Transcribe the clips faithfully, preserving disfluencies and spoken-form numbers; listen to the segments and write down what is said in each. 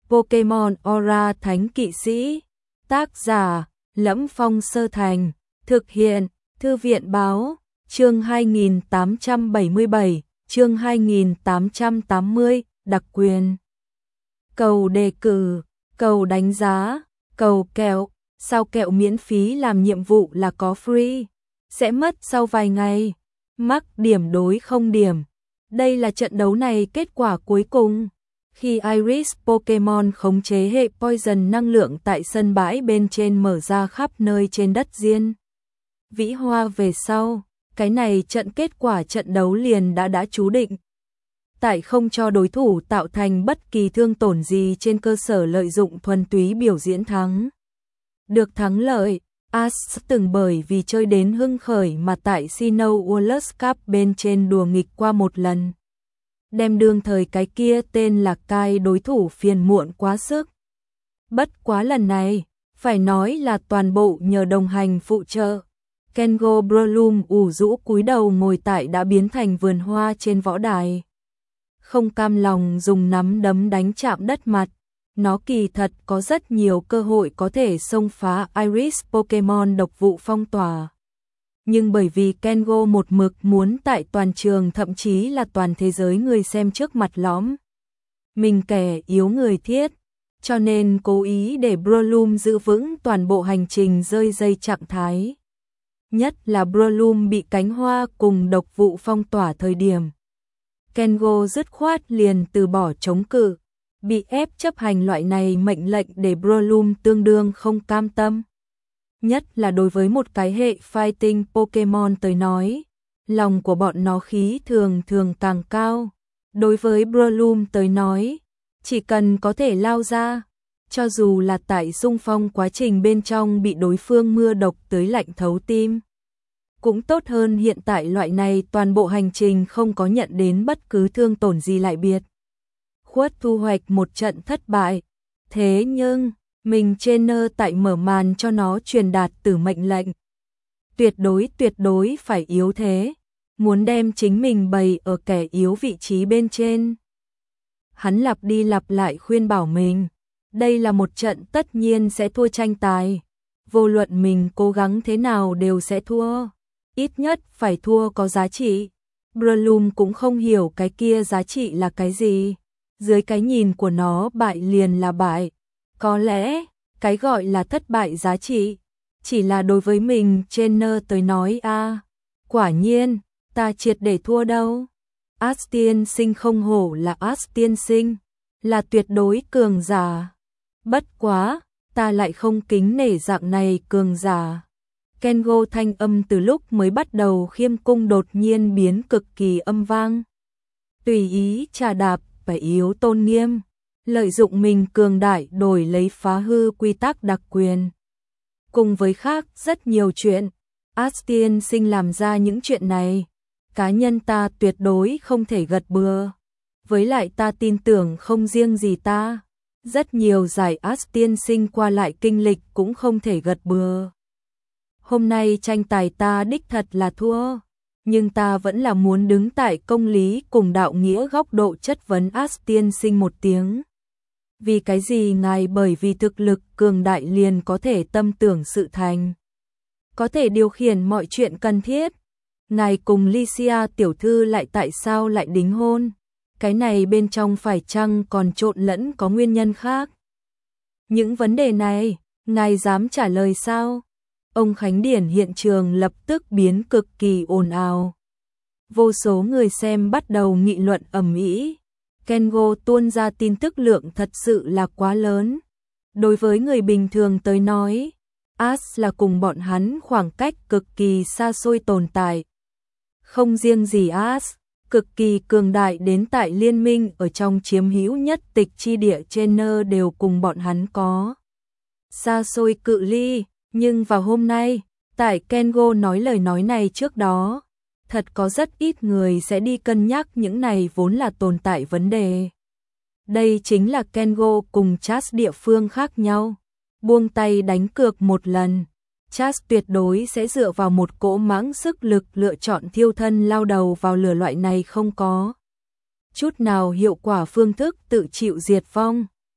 Pokemon Aura Thánh Kỵ Sĩ. Tác giả: Lẫm Phong Sơ Thành. Thực hiện: Thư viện báo. Chương hai nghìn tám trăm bảy mươi bảy, chương hai nghìn tám trăm tám mươi, đặc quyền. Cầu đề cử, cầu đánh giá, cầu kẹo. Sao kẹo miễn phí làm nhiệm vụ là có free, sẽ mất sau vài ngày. Mắc điểm đối không điểm. Đây là trận đấu này kết quả cuối cùng. Khi Iris Pokemon khống chế hệ Poison năng lượng tại sân bãi bên trên mở ra khắp nơi trên đất Diên Vĩ Hoa về sau, cái này trận kết quả trận đấu liền đã đã chú định. Tại không cho đối thủ tạo thành bất kỳ thương tổn gì trên cơ sở lợi dụng thuần túy biểu diễn thắng. Được thắng lợi, Ash từng bởi vì chơi đến hưng khởi mà tại Sinnoh World Cup bên trên đùa nghịch qua một lần. Đem đương thời cái kia tên là Kai đối thủ phiền muộn quá sức. Bất quá lần này, phải nói là toàn bộ nhờ đồng hành phụ trợ. Kengo Breloom ủ rũ cúi đầu ngồi tại đã biến thành vườn hoa trên võ đài. Không cam lòng dùng nắm đấm đánh chạm đất mặt. Nó kỳ thật có rất nhiều cơ hội có thể xông phá Iris Pokemon độc vụ phong tỏa. Nhưng bởi vì Kengo một mực muốn tại toàn trường thậm chí là toàn thế giới người xem trước mặt lõm mình kẻ yếu người thiết, cho nên cố ý để Breloom giữ vững toàn bộ hành trình rơi dây trạng thái. Nhất là Breloom bị cánh hoa cùng độc vụ phong tỏa thời điểm. Kengo dứt khoát liền từ bỏ chống cự, bị ép chấp hành loại này mệnh lệnh để Breloom tương đương không cam tâm. Nhất là đối với một cái hệ fighting Pokemon tới nói, lòng của bọn nó khí thường thường càng cao. Đối với Breloom tới nói, chỉ cần có thể lao ra, cho dù là tại xung phong quá trình bên trong bị đối phương mưa độc tới lạnh thấu tim, cũng tốt hơn hiện tại loại này toàn bộ hành trình không có nhận đến bất cứ thương tổn gì lại biệt. Khuất thu hoạch một trận thất bại. Thế nhưng, mình trainer tại mở màn cho nó truyền đạt tử mệnh lệnh. Tuyệt đối tuyệt đối phải yếu thế, muốn đem chính mình bày ở kẻ yếu vị trí bên trên. Hắn lặp đi lặp lại khuyên bảo mình, đây là một trận tất nhiên sẽ thua tranh tài. Vô luận mình cố gắng thế nào đều sẽ thua. Ít nhất phải thua có giá trị. Breloom cũng không hiểu cái kia giá trị là cái gì. Dưới cái nhìn của nó bại liền là bại. Có lẽ, cái gọi là thất bại giá trị, chỉ là đối với mình trainer tới nói a à, quả nhiên, ta triệt để thua đâu. Ash tiên sinh không hổ là Ash tiên sinh, là tuyệt đối cường giả. Bất quá, ta lại không kính nể dạng này cường giả. Kengo thanh âm từ lúc mới bắt đầu khiêm cung đột nhiên biến cực kỳ âm vang. Tùy ý trà đạp, phải yếu tôn nghiêm. Lợi dụng mình cường đại đổi lấy phá hư quy tắc đặc quyền. Cùng với khác rất nhiều chuyện, Ash tiên sinh làm ra những chuyện này, cá nhân ta tuyệt đối không thể gật bừa. Với lại ta tin tưởng không riêng gì ta, rất nhiều giải Ash tiên sinh qua lại kinh lịch cũng không thể gật bừa. Hôm nay tranh tài ta đích thật là thua, nhưng ta vẫn là muốn đứng tại công lý cùng đạo nghĩa góc độ chất vấn Ash tiên sinh một tiếng. Vì cái gì ngài bởi vì thực lực cường đại liền có thể tâm tưởng sự thành, có thể điều khiển mọi chuyện cần thiết. Ngài cùng Lycia tiểu thư lại tại sao lại đính hôn? Cái này bên trong phải chăng còn trộn lẫn có nguyên nhân khác? Những vấn đề này, ngài dám trả lời sao? Ông Khánh Điển hiện trường lập tức biến cực kỳ ồn ào. Vô số người xem bắt đầu nghị luận ầm ĩ. Kengo tuôn ra tin tức lượng thật sự là quá lớn. Đối với người bình thường tới nói, Ash là cùng bọn hắn khoảng cách cực kỳ xa xôi tồn tại. Không riêng gì Ash, cực kỳ cường đại đến tại liên minh ở trong chiếm hữu nhất tịch chi địa trainer đều cùng bọn hắn có xa xôi cự ly. Nhưng vào hôm nay, tại Kengo nói lời nói này trước đó, thật có rất ít người sẽ đi cân nhắc những này vốn là tồn tại vấn đề. Đây chính là Kengo cùng Chas địa phương khác nhau. Buông tay đánh cược một lần, Chas tuyệt đối sẽ dựa vào một cỗ mãng sức lực lựa chọn thiêu thân lao đầu vào lửa loại này không có chút nào hiệu quả phương thức tự chịu diệt vong.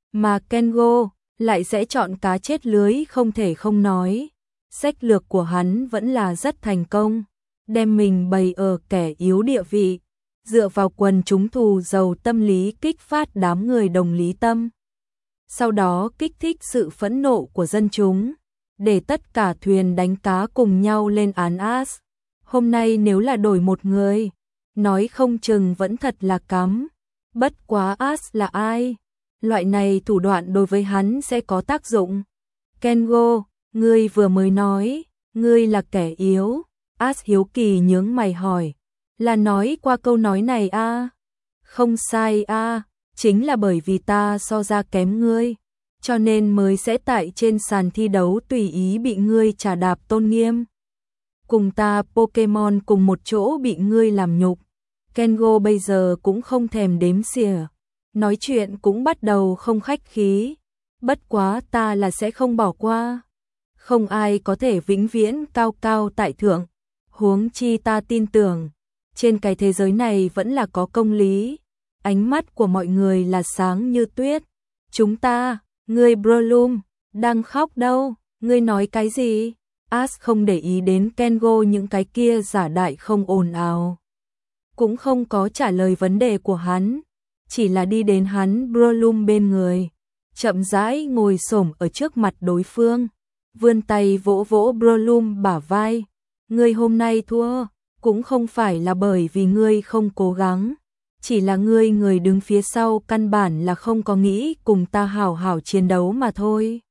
Mà Kengo lại sẽ chọn cá chết lưới không thể không nói. Sách lược của hắn vẫn là rất thành công, đem mình bày ở kẻ yếu địa vị, dựa vào quần chúng thù giàu tâm lý kích phát đám người đồng lý tâm. Sau đó kích thích sự phẫn nộ của dân chúng, để tất cả thuyền đánh cá cùng nhau lên án Ash. Hôm nay nếu là đổi một người, nói không chừng vẫn thật là cắm. Bất quá Ash là ai? Loại này thủ đoạn đối với hắn sẽ có tác dụng. Kengo, ngươi vừa mới nói, ngươi là kẻ yếu. Ash hiếu kỳ nhướng mày hỏi, là nói qua câu nói này a? À? Không sai a, à, chính là bởi vì ta so ra kém ngươi, cho nên mới sẽ tại trên sàn thi đấu tùy ý bị ngươi chà đạp tôn nghiêm. Cùng ta Pokemon cùng một chỗ bị ngươi làm nhục. Kengo bây giờ cũng không thèm đếm xỉa, nói chuyện cũng bắt đầu không khách khí. Bất quá ta là sẽ không bỏ qua. Không ai có thể vĩnh viễn cao cao tại thượng. Huống chi ta tin tưởng, trên cái thế giới này vẫn là có công lý. Ánh mắt của mọi người là sáng như tuyết. Chúng ta, ngươi Breloom, đang khóc đâu? Ngươi nói cái gì? Ash không để ý đến Kengo những cái kia giả đại không ồn ào. Cũng không có trả lời vấn đề của hắn, chỉ là đi đến hắn Breloom bên người, chậm rãi ngồi xổm ở trước mặt đối phương, vươn tay vỗ vỗ Breloom bả vai. Ngươi hôm nay thua, cũng không phải là bởi vì ngươi không cố gắng, chỉ là ngươi người đứng phía sau căn bản là không có nghĩ cùng ta hảo hảo chiến đấu mà thôi.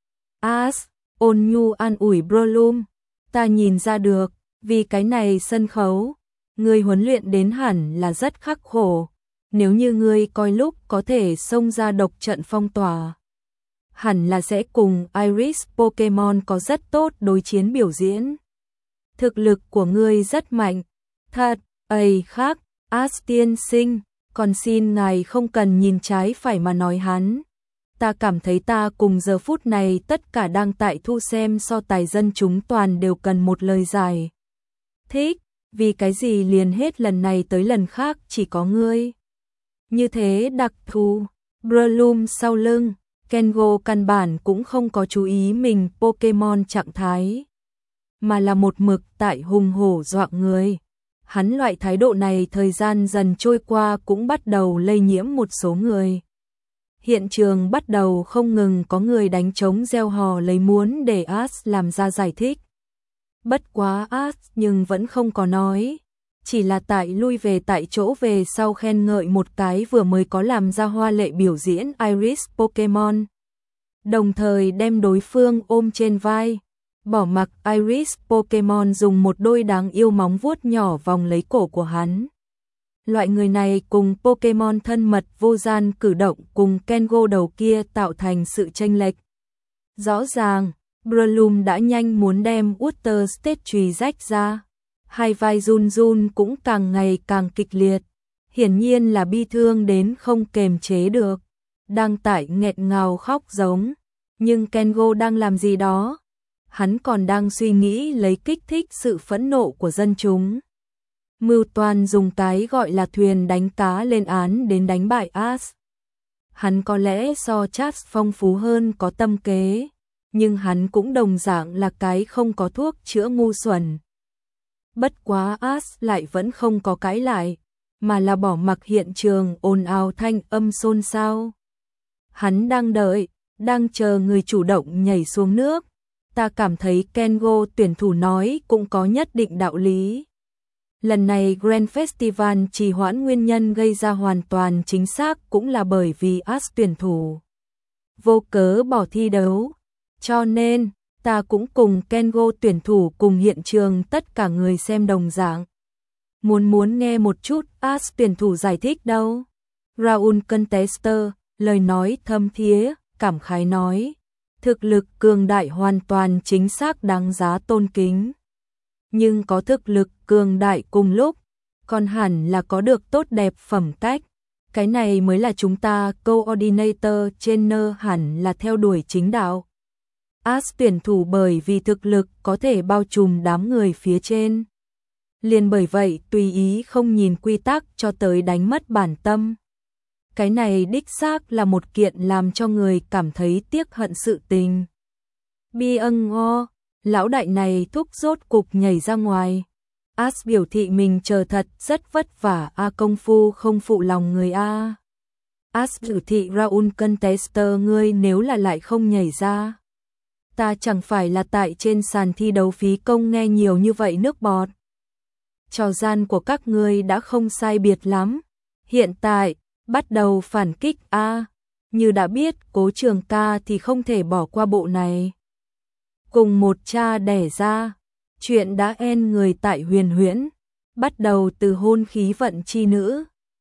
Ash ôn nhu an ủi Breloom, ta nhìn ra được, vì cái này sân khấu, ngươi huấn luyện đến hẳn là rất khắc khổ. Nếu như ngươi coi lúc có thể xông ra độc trận phong tỏa, hẳn là sẽ cùng Iris Pokemon có rất tốt đối chiến biểu diễn. Thực lực của ngươi rất mạnh. Thật, ây khác, Ash tiên sinh, còn xin ngài không cần nhìn trái phải mà nói hắn. Ta cảm thấy ta cùng giờ phút này tất cả đang tại thu xem so tài dân chúng toàn đều cần một lời giải thích, vì cái gì liền hết lần này tới lần khác chỉ có ngươi. Như thế đặc thù. Breloom sau lưng, Kengo căn bản cũng không có chú ý mình Pokemon trạng thái, mà là một mực tại hùng hổ dọa người. Hắn loại thái độ này thời gian dần trôi qua cũng bắt đầu lây nhiễm một số người. Hiện trường bắt đầu không ngừng có người đánh trống reo hò lấy muốn để Ash làm ra giải thích. Bất quá Ash nhưng vẫn không có nói, chỉ là tại lui về tại chỗ về sau khen ngợi một cái vừa mới có làm ra hoa lệ biểu diễn Iris Pokemon. Đồng thời đem đối phương ôm trên vai, bỏ mặc Iris Pokemon dùng một đôi đáng yêu móng vuốt nhỏ vòng lấy cổ của hắn. Loại người này cùng Pokemon thân mật vô gian cử động cùng Kengo đầu kia tạo thành sự chênh lệch. Rõ ràng, Breloom đã nhanh muốn đem Water State chùy rách ra. Hai vai run run cũng càng ngày càng kịch liệt. Hiển nhiên là bi thương đến không kềm chế được. Đang tại nghẹn ngào khóc giống. Nhưng Kengo đang làm gì đó? Hắn còn đang suy nghĩ lấy kích thích sự phẫn nộ của dân chúng. Mưu toan dùng cái gọi là thuyền đánh cá lên án đến đánh bại Ash. Hắn có lẽ so Chas phong phú hơn có tâm kế, nhưng hắn cũng đồng dạng là cái không có thuốc chữa ngu xuẩn. Bất quá Ash lại vẫn không có cãi lại, mà là bỏ mặc hiện trường ồn ào thanh âm xôn xao. Hắn đang đợi, đang chờ người chủ động nhảy xuống nước. Ta cảm thấy Kengo tuyển thủ nói cũng có nhất định đạo lý. Lần này Grand Festival trì hoãn nguyên nhân gây ra hoàn toàn chính xác cũng là bởi vì Ash tuyển thủ vô cớ bỏ thi đấu. Cho nên, ta cũng cùng Kengo tuyển thủ cùng hiện trường tất cả người xem đồng dạng. Muốn muốn nghe một chút Ash tuyển thủ giải thích đâu. Raul Contester, lời nói thâm thía, cảm khái nói. Thực lực cường đại hoàn toàn chính xác đáng giá tôn kính. Nhưng có thực lực cường đại cùng lúc, còn hẳn là có được tốt đẹp phẩm cách. Cái này mới là chúng ta coordinator trainer hẳn là theo đuổi chính đạo. Ash tuyển thủ bởi vì thực lực có thể bao trùm đám người phía trên. Liền bởi vậy tùy ý không nhìn quy tắc cho tới đánh mất bản tâm. cái này đích xác là một kiện làm cho người cảm thấy tiếc hận sự tình. Bi ân ngo, lão đại này thúc rốt cục nhảy ra ngoài. As biểu thị mình chờ thật rất vất vả a công phu không phụ lòng người a. As biểu thị Raul Contester ngươi nếu là lại không nhảy ra. Ta chẳng phải là tại trên sàn thi đấu phí công nghe nhiều như vậy nước bọt. Trò gian của các ngươi đã không sai biệt lắm. Hiện tại, bắt đầu phản kích a. Như đã biết Cố Trường Ca thì không thể bỏ qua bộ này. Cùng một cha đẻ ra, chuyện đã en người tại Huyền Huyễn, bắt đầu từ hôn khí vận chi nữ.